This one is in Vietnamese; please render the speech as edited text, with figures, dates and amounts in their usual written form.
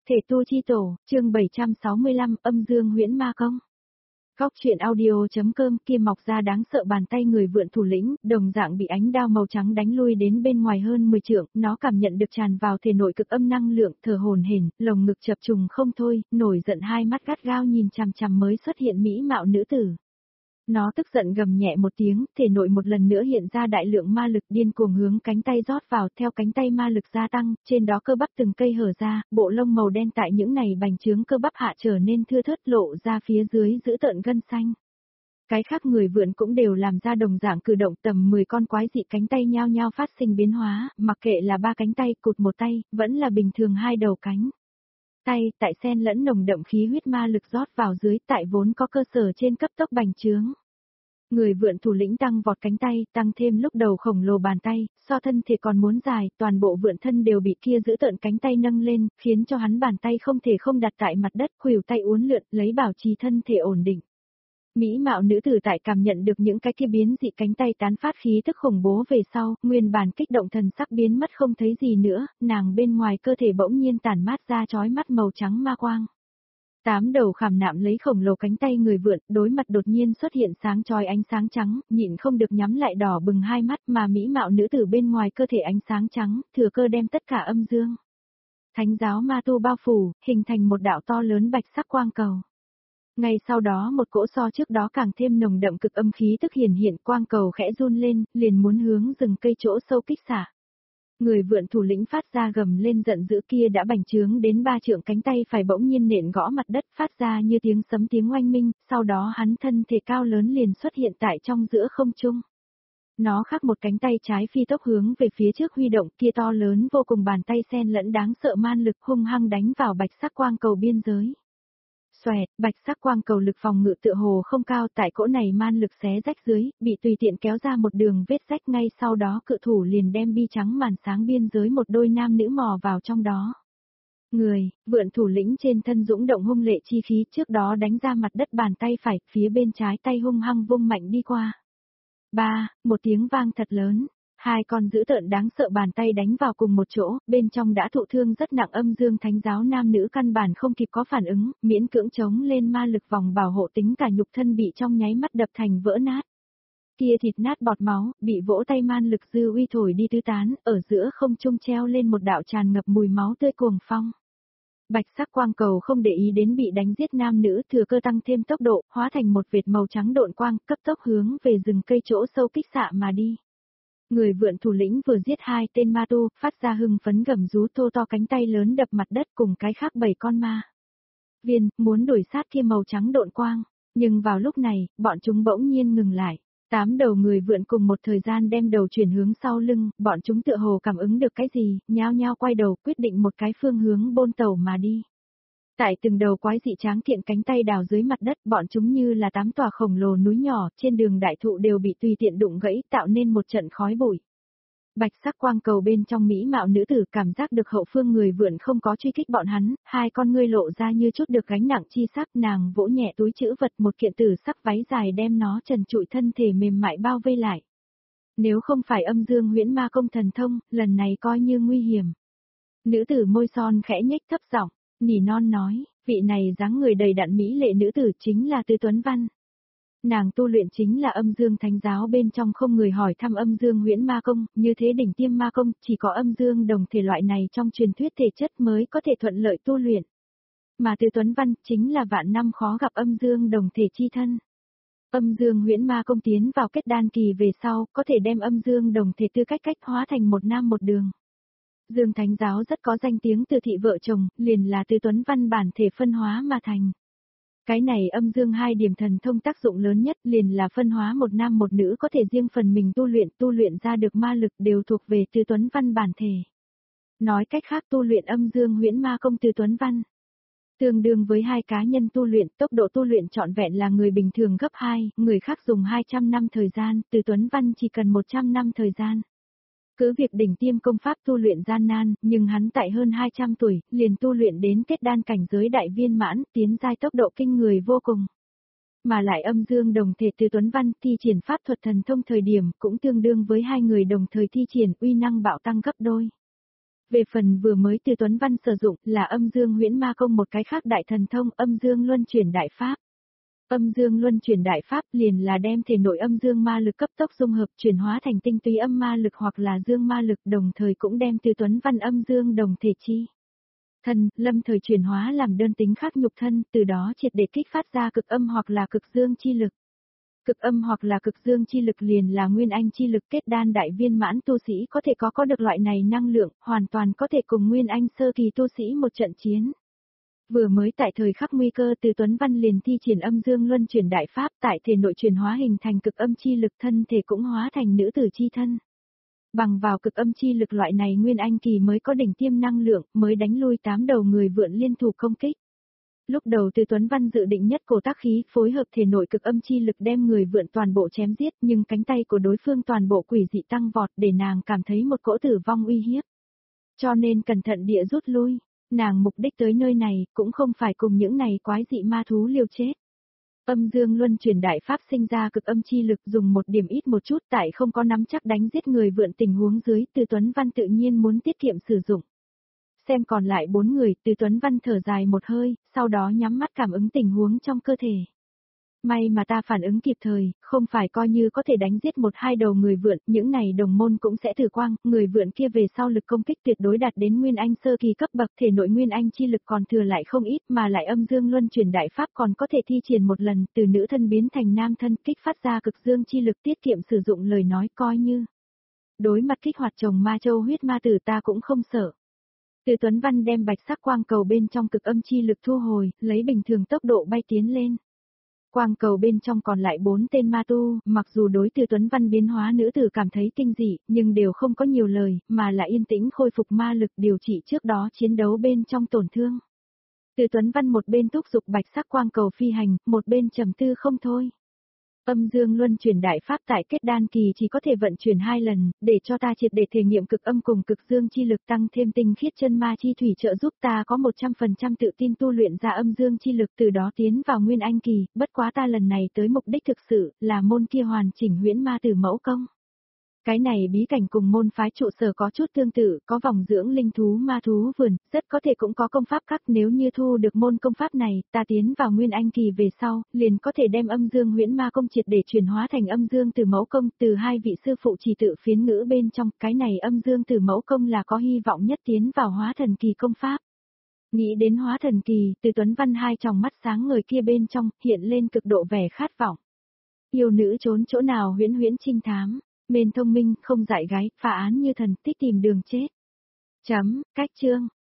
Thể tu chi tổ, chương 765, âm dương huyễn ma công. Góc truyện audio.com. Kia mọc ra đáng sợ bàn tay người vượn thủ lĩnh, đồng dạng bị ánh đao màu trắng đánh lui đến bên ngoài hơn 10 trượng, nó cảm nhận được tràn vào thể nội cực âm năng lượng, thở hổn hển, lồng ngực chập trùng không thôi, nổi giận hai mắt gắt gao nhìn chằm chằm mới xuất hiện mỹ mạo nữ tử. Nó tức giận gầm nhẹ một tiếng, thể nội một lần nữa hiện ra đại lượng ma lực điên cuồng hướng cánh tay rót vào, theo cánh tay ma lực gia tăng, trên đó cơ bắp từng cây hở ra, bộ lông màu đen tại những này bành trướng cơ bắp hạ trở nên thưa thớt lộ ra phía dưới giữ tợn gân xanh. Cái khác người vượn cũng đều làm ra đồng dạng cử động, tầm 10 con quái dị cánh tay nhao nhao phát sinh biến hóa, mặc kệ là 3 cánh tay cụt một tay, vẫn là bình thường 2 đầu cánh. Tay, tại xen lẫn nồng đậm khí huyết ma lực rót vào dưới, tại vốn có cơ sở trên cấp tốc bành trướng. Người vượn thủ lĩnh tăng vọt cánh tay, tăng thêm lúc đầu khổng lồ bàn tay, so thân thể còn muốn dài, toàn bộ vượn thân đều bị kia giữ tợn cánh tay nâng lên, khiến cho hắn bàn tay không thể không đặt tại mặt đất, khuỷu tay uốn lượn, lấy bảo trì thân thể ổn định. Mỹ mạo nữ tử tại cảm nhận được những cái kia biến dị cánh tay tán phát khí tức khủng bố về sau, nguyên bản kích động thần sắc biến mất không thấy gì nữa, nàng bên ngoài cơ thể bỗng nhiên tản mát ra chói mắt màu trắng ma quang. 8 đầu khảm nạm lấy khổng lồ cánh tay người vượn, đối mặt đột nhiên xuất hiện sáng chói ánh sáng trắng, nhịn không được nhắm lại đỏ bừng hai mắt, mà mỹ mạo nữ tử bên ngoài cơ thể ánh sáng trắng, thừa cơ đem tất cả âm dương thánh giáo ma tu bao phủ, hình thành một đạo to lớn bạch sắc quang cầu. Ngay sau đó một cỗ so trước đó càng thêm nồng đậm cực âm khí tức hiển hiện, quang cầu khẽ run lên, liền muốn hướng rừng cây chỗ sâu kích xạ. Người vượn thủ lĩnh phát ra gầm lên giận dữ, kia đã bành trướng đến 3 trượng cánh tay phải bỗng nhiên nện gõ mặt đất, phát ra như tiếng sấm tiếng oanh minh, sau đó hắn thân thể cao lớn liền xuất hiện tại trong giữa không trung. Nó khắc một cánh tay trái phi tốc hướng về phía trước huy động, kia to lớn vô cùng bàn tay xen lẫn đáng sợ man lực hung hăng đánh vào bạch sắc quang cầu biên giới. Xoẹt, bạch sắc quang cầu lực phòng ngự tựa hồ không cao, tại cỗ này man lực xé rách dưới, bị tùy tiện kéo ra một đường vết rách, ngay sau đó cự thủ liền đem bi trắng màn sáng biên giới một đôi nam nữ mò vào trong đó. Người, vượn thủ lĩnh trên thân dũng động hung lệ chi khí, trước đó đánh ra mặt đất bàn tay phải, phía bên trái tay hung hăng vung mạnh đi qua. Một tiếng vang thật lớn. 2 con dữ tợn đáng sợ bàn tay đánh vào cùng một chỗ, bên trong đã thụ thương rất nặng âm dương thánh giáo nam nữ căn bản không kịp có phản ứng, miễn cưỡng chống lên ma lực vòng bảo hộ, tính cả nhục thân bị trong nháy mắt đập thành vỡ nát. Kia thịt nát bọt máu, bị vỗ tay man lực dư uy thổi đi tứ tán, ở giữa không trung treo lên một đạo tràn ngập mùi máu tươi cuồng phong. Bạch sắc quang cầu không để ý đến bị đánh giết nam nữ, thừa cơ tăng thêm tốc độ, hóa thành một vệt màu trắng độn quang, cấp tốc hướng về rừng cây chỗ sâu kích xạ mà đi. Người vượn thủ lĩnh vừa giết 2 tên ma tu, phát ra hưng phấn gầm rú, thô to cánh tay lớn đập mặt đất cùng cái khác 7 con ma viên, muốn đuổi sát kia màu trắng độn quang, nhưng vào lúc này, bọn chúng bỗng nhiên ngừng lại. 8 đầu người vượn cùng một thời gian đem đầu chuyển hướng sau lưng, bọn chúng tựa hồ cảm ứng được cái gì, nhao nhao quay đầu, quyết định một cái phương hướng bôn tàu mà đi. Tại từng đầu quái dị tráng kiện cánh tay đào dưới mặt đất, bọn chúng như là 8 tòa khổng lồ núi nhỏ, trên đường đại thụ đều bị tùy tiện đụng gãy, tạo nên một trận khói bụi. Bạch sắc quang cầu bên trong mỹ mạo nữ tử cảm giác được hậu phương người vượn không có truy kích bọn hắn, 2 con ngươi lộ ra như chút được gánh nặng chi sắc, nàng vỗ nhẹ túi trữ vật, một kiện tử sắc váy dài đem nó trần trụi thân thể mềm mại bao vây lại. Nếu không phải âm dương huyễn ma công thần thông, lần này coi như nguy hiểm. Nữ tử môi son khẽ nhếch thấp giọng, nỉ non nói, vị này dáng người đầy đặn mỹ lệ nữ tử chính là Tư Tuấn Văn. Nàng tu luyện chính là âm dương thánh giáo bên trong không người hỏi thăm âm dương huyễn ma công, như thế đỉnh tiêm ma công, chỉ có âm dương đồng thể loại này trong truyền thuyết thể chất mới có thể thuận lợi tu luyện. Mà Tư Tuấn Văn chính là vạn năm khó gặp âm dương đồng thể chi thân. Âm dương huyễn ma công tiến vào kết đan kỳ về sau, có thể đem âm dương đồng thể tư cách hóa thành một nam một đường. Dương Thánh giáo rất có danh tiếng từ thị vợ chồng, liền là Tư Tuấn Văn bản thể phân hóa mà thành. Cái này âm dương 2 điểm thần thông tác dụng lớn nhất liền là phân hóa một nam một nữ, có thể riêng phần mình tu luyện ra được ma lực đều thuộc về Tư Tuấn Văn bản thể. Nói cách khác, tu luyện âm dương huyễn ma công Tư Tuấn Văn, tương đương với 2 cá nhân tu luyện, tốc độ tu luyện trọn vẹn là người bình thường gấp 2, người khác dùng 200 năm thời gian, Tư Tuấn Văn chỉ cần 100 năm thời gian. Cứ việc đỉnh tiêm công pháp tu luyện gian nan, nhưng hắn tại hơn 200 tuổi, liền tu luyện đến kết đan cảnh giới đại viên mãn, tiến giai tốc độ kinh người vô cùng. Mà lại âm dương đồng thể Tư Tuấn Văn thi triển pháp thuật thần thông thời điểm cũng tương đương với 2 người đồng thời thi triển, uy năng bạo tăng gấp đôi. Về phần vừa mới Từ Tuấn Văn sử dụng là âm dương huyễn ma công, một cái khác đại thần thông âm dương luân chuyển đại pháp. Âm dương luân chuyển đại pháp liền là đem thể nội âm dương ma lực cấp tốc dung hợp chuyển hóa thành tinh túy âm ma lực hoặc là dương ma lực, đồng thời cũng đem Từ Tuấn Văn âm dương đồng thể chi thân, lâm thời chuyển hóa làm đơn tính khác nhục thân, từ đó triệt để kích phát ra cực âm hoặc là cực dương chi lực. Cực âm hoặc là cực dương chi lực liền là nguyên anh chi lực, kết đan đại viên mãn tu sĩ có thể có được loại này năng lượng, hoàn toàn có thể cùng nguyên anh sơ kỳ tu sĩ một trận chiến. Vừa mới tại thời khắc nguy cơ, Từ Tuấn Văn liền thi triển âm dương luân chuyển đại pháp, tại thể nội chuyển hóa hình thành cực âm chi lực, thân thể cũng hóa thành nữ tử chi thân. Bằng vào cực âm chi lực loại này nguyên anh kỳ mới có đỉnh tiêm năng lượng, mới đánh lui 8 đầu người vượn liên thủ công kích. Lúc đầu Từ Tuấn Văn dự định nhất cổ tác khí phối hợp thể nội cực âm chi lực đem người vượn toàn bộ chém giết, nhưng cánh tay của đối phương toàn bộ quỷ dị tăng vọt để nàng cảm thấy một cỗ tử vong uy hiếp. Cho nên cẩn thận địa rút lui, nàng mục đích tới nơi này cũng không phải cùng những này quái dị ma thú liều chết. Âm dương luân chuyển đại pháp sinh ra cực âm chi lực, dùng một điểm ít một chút, tại không có nắm chắc đánh giết người vượn tình huống dưới, Từ Tuấn Văn tự nhiên muốn tiết kiệm sử dụng. Xem còn lại 4 người, Từ Tuấn Văn thở dài một hơi, sau đó nhắm mắt cảm ứng tình huống trong cơ thể. May mà ta phản ứng kịp thời, không phải coi như có thể đánh giết 1-2 đầu người vượn, những này đồng môn cũng sẽ tử quang, người vượn kia về sau lực công kích tuyệt đối đạt đến nguyên anh sơ kỳ cấp bậc, thể nội nguyên anh chi lực còn thừa lại không ít, mà lại âm dương luân chuyển đại pháp còn có thể thi triển một lần, từ nữ thân biến thành nam thân, kích phát ra cực dương chi lực, tiết kiệm sử dụng lời nói coi như. Đối mặt kích hoạt chồng ma châu huyết ma tử ta cũng không sợ. Từ Tuấn Văn đem bạch sắc quang cầu bên trong cực âm chi lực thu hồi, lấy bình thường tốc độ bay tiến lên. Quang cầu bên trong còn lại 4 tên ma tu, mặc dù đối Từ Tuấn Văn biến hóa nữ tử cảm thấy kinh dị, nhưng đều không có nhiều lời, mà là yên tĩnh khôi phục ma lực điều trị trước đó chiến đấu bên trong tổn thương. Từ Tuấn Văn một bên thúc giục bạch sắc quang cầu phi hành, một bên trầm tư không thôi. Âm dương luân chuyển đại pháp tại kết đan kỳ chỉ có thể vận chuyển 2 lần, để cho ta triệt để thể nghiệm cực âm cùng cực dương chi lực, tăng thêm tinh khiết chân ma chi thủy trợ giúp ta có 100% tự tin tu luyện ra âm dương chi lực, từ đó tiến vào nguyên anh kỳ, bất quá ta lần này tới mục đích thực sự là môn kia hoàn chỉnh huyễn ma tử mẫu công. Cái này bí cảnh cùng môn phái trụ sở có chút tương tự, có vòng dưỡng linh thú ma thú vườn, rất có thể cũng có công pháp khác, nếu như thu được môn công pháp này, ta tiến vào nguyên anh kỳ về sau, liền có thể đem âm dương huyễn ma công triệt để chuyển hóa thành âm dương tử mẫu công, từ 2 vị sư phụ chỉ tự phiến ngữ bên trong, cái này âm dương tử mẫu công là có hy vọng nhất tiến vào hóa thần kỳ công pháp. Nghĩ đến hóa thần kỳ, Từ Tuấn Văn hai tròng mắt sáng người kia bên trong, hiện lên cực độ vẻ khát vọng. Yêu nữ trốn chỗ nào huyễn huyễn trinh thám. Mên thông minh, không dại gái, phá án như thần, thích tìm đường chết. Cách chương.